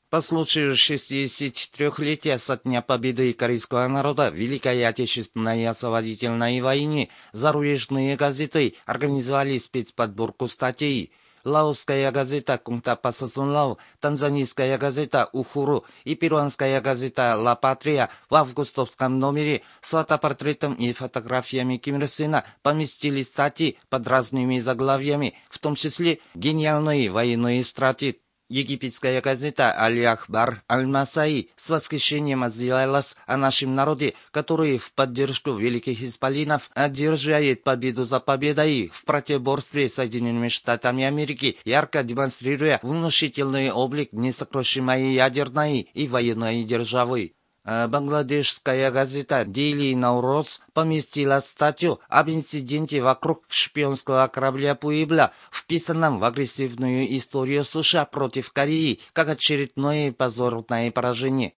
По случаю 64-летия со дня победы корейского народа в Великой Отечественной освободительной войне зарубежные газеты организовали спецподборку статей. Лаосская газета «Кунтапа Сосунлау», танзанийская газета «Ухуру» и перуанская газета «Ла Патрия» в августовском номере с фотопортретом и фотографиями Ким Ир Сена поместили статьи под разными заглавиями, в том числе «Гениальный военный стратег». Египетская газета «Аль-Ахбар Аль-Масаи» с восхищением отзывалась о нашем народе, который в поддержку великих исполинов одерживает победу за победой в противоборстве с Соединенными Штатами Америки, ярко демонстрируя внушительный облик несокрушимой ядерной и военной державы. Бангладешская газета «Дейли Наурос» поместила статью об инциденте вокруг шпионского корабля «Пуибля», вписанном в агрессивную историю США против Кореи, как очередное позорное поражение.